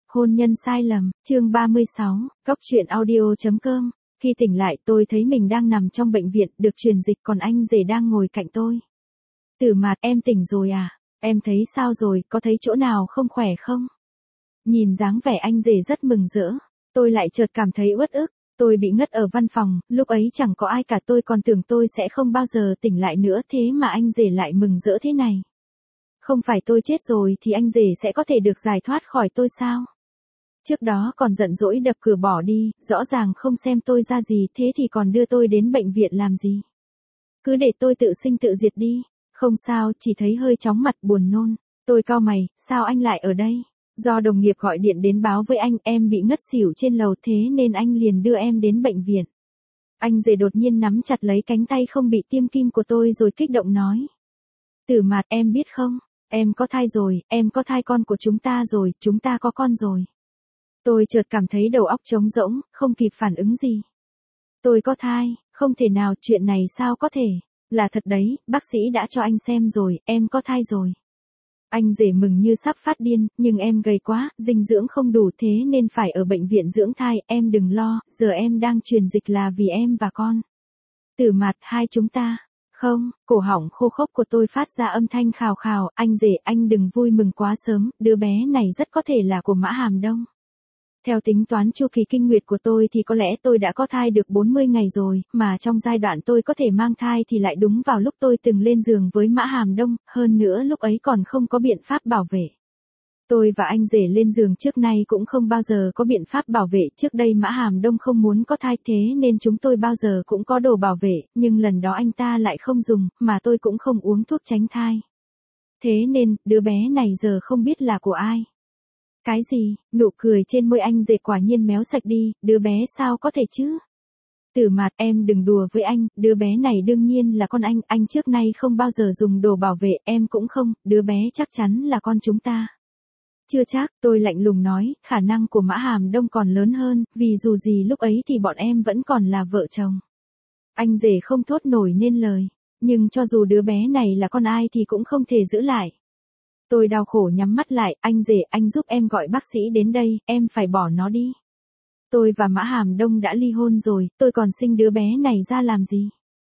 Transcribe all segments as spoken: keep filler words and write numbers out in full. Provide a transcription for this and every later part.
Hôn nhân sai lầm, chương ba mươi sáu, Cóc truyện audio chấm com. Khi tỉnh lại tôi thấy mình đang nằm trong bệnh viện, được truyền dịch, còn anh rể đang ngồi cạnh tôi. Tử Mạt, em tỉnh rồi à? Em thấy sao rồi, có thấy chỗ nào không khỏe không? Nhìn dáng vẻ anh rể rất mừng rỡ. Tôi lại chợt cảm thấy uất ức. Tôi bị ngất ở văn phòng, lúc ấy chẳng có ai cả, tôi còn tưởng tôi sẽ không bao giờ tỉnh lại nữa, thế mà anh rể lại mừng rỡ thế này. Không phải tôi chết rồi thì anh rể sẽ có thể được giải thoát khỏi tôi sao? Trước đó còn giận dỗi đập cửa bỏ đi, rõ ràng không xem tôi ra gì, thế thì còn đưa tôi đến bệnh viện làm gì? Cứ để tôi tự sinh tự diệt đi. Không sao, chỉ thấy hơi chóng mặt, buồn nôn. Tôi cau mày, sao anh lại ở đây? Do đồng nghiệp gọi điện đến báo với anh, em bị ngất xỉu trên lầu, thế nên anh liền đưa em đến bệnh viện. Anh rể đột nhiên nắm chặt lấy cánh tay không bị tiêm kim của tôi rồi kích động nói. Tử Mạt, em biết không, em có thai rồi, em có thai con của chúng ta rồi, chúng ta có con rồi. Tôi chợt cảm thấy đầu óc trống rỗng, không kịp phản ứng gì. Tôi có thai, không thể nào, chuyện này sao có thể? Là thật đấy, bác sĩ đã cho anh xem rồi, em có thai rồi. Anh rể mừng như sắp phát điên, nhưng em gầy quá, dinh dưỡng không đủ, thế nên phải ở bệnh viện dưỡng thai, em đừng lo, giờ em đang truyền dịch là vì em và con. Tử Mạt, hai chúng ta. Không, cổ họng khô khốc của tôi phát ra âm thanh khào khào, anh rể, anh đừng vui mừng quá sớm, đứa bé này rất có thể là của Mã Hàm Đông. Theo tính toán chu kỳ kinh nguyệt của tôi thì có lẽ tôi đã có thai được bốn mươi ngày rồi, mà trong giai đoạn tôi có thể mang thai thì lại đúng vào lúc tôi từng lên giường với Mã Hàm Đông, hơn nữa lúc ấy còn không có biện pháp bảo vệ. Tôi và anh rể lên giường trước nay cũng không bao giờ có biện pháp bảo vệ, trước đây Mã Hàm Đông không muốn có thai thế nên chúng tôi bao giờ cũng có đồ bảo vệ, nhưng lần đó anh ta lại không dùng, mà tôi cũng không uống thuốc tránh thai. Thế nên, đứa bé này giờ không biết là của ai. Cái gì? Nụ cười trên môi anh rể quả nhiên méo sạch đi, đứa bé sao có thể chứ? Tử Mạt, em đừng đùa với anh, đứa bé này đương nhiên là con anh, anh trước nay không bao giờ dùng đồ bảo vệ, em cũng không, đứa bé chắc chắn là con chúng ta. Chưa chắc, tôi lạnh lùng nói, khả năng của Mã Hàm Đông còn lớn hơn, vì dù gì lúc ấy thì bọn em vẫn còn là vợ chồng. Anh rể không thốt nổi nên lời, nhưng cho dù đứa bé này là con ai thì cũng không thể giữ lại. Tôi đau khổ nhắm mắt lại, anh rể, anh giúp em gọi bác sĩ đến đây, em phải bỏ nó đi. Tôi và Mã Hàm Đông đã ly hôn rồi, tôi còn sinh đứa bé này ra làm gì?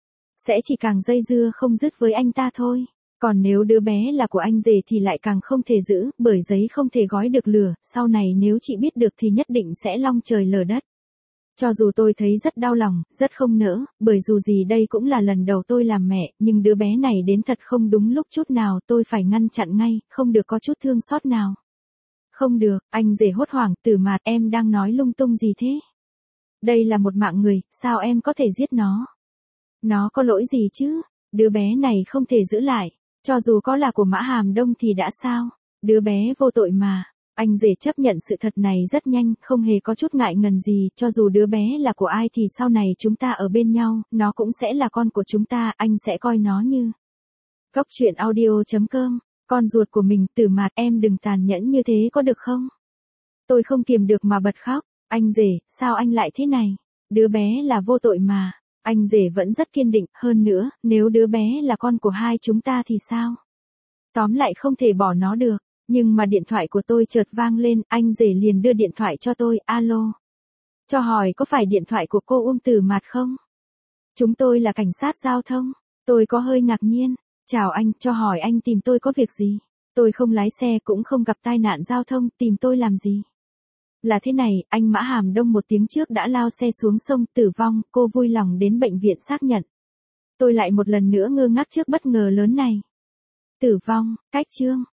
Sẽ chỉ càng dây dưa không dứt với anh ta thôi. Còn nếu đứa bé là của anh rể thì lại càng không thể giữ, bởi giấy không thể gói được lửa, sau này nếu chị biết được thì nhất định sẽ long trời lở đất. Cho dù tôi thấy rất đau lòng, rất không nỡ, bởi dù gì đây cũng là lần đầu tôi làm mẹ, nhưng đứa bé này đến thật không đúng lúc chút nào, tôi phải ngăn chặn ngay, không được có chút thương xót nào. Không được, anh rể hốt hoảng, Tử Mạt, em đang nói lung tung gì thế? Đây là một mạng người, sao em có thể giết nó? Nó có lỗi gì chứ? Đứa bé này không thể giữ lại, cho dù có là của Mã Hàm Đông thì đã sao? Đứa bé vô tội mà. Anh rể chấp nhận sự thật này rất nhanh, không hề có chút ngại ngần gì, cho dù đứa bé là của ai thì sau này chúng ta ở bên nhau, nó cũng sẽ là con của chúng ta, anh sẽ coi nó như. Cóc truyện audio chấm com, con ruột của mình. Tử Mạt, em đừng tàn nhẫn như thế có được không? Tôi không kiềm được mà bật khóc, anh rể, sao anh lại thế này? Đứa bé là vô tội mà. Anh rể vẫn rất kiên định, hơn nữa, nếu đứa bé là con của hai chúng ta thì sao? Tóm lại không thể bỏ nó được. Nhưng mà điện thoại của tôi chợt vang lên, anh rể liền đưa điện thoại cho tôi, alo. Cho hỏi có phải điện thoại của cô Uông Tử Mạt không? Chúng tôi là cảnh sát giao thông. Tôi có hơi ngạc nhiên. Chào anh, cho hỏi anh tìm tôi có việc gì? Tôi không lái xe cũng không gặp tai nạn giao thông, tìm tôi làm gì? Là thế này, anh Mã Hàm Đông một tiếng trước đã lao xe xuống sông, tử vong, cô vui lòng đến bệnh viện xác nhận. Tôi lại một lần nữa ngơ ngác trước bất ngờ lớn này. Tử vong, cách chương.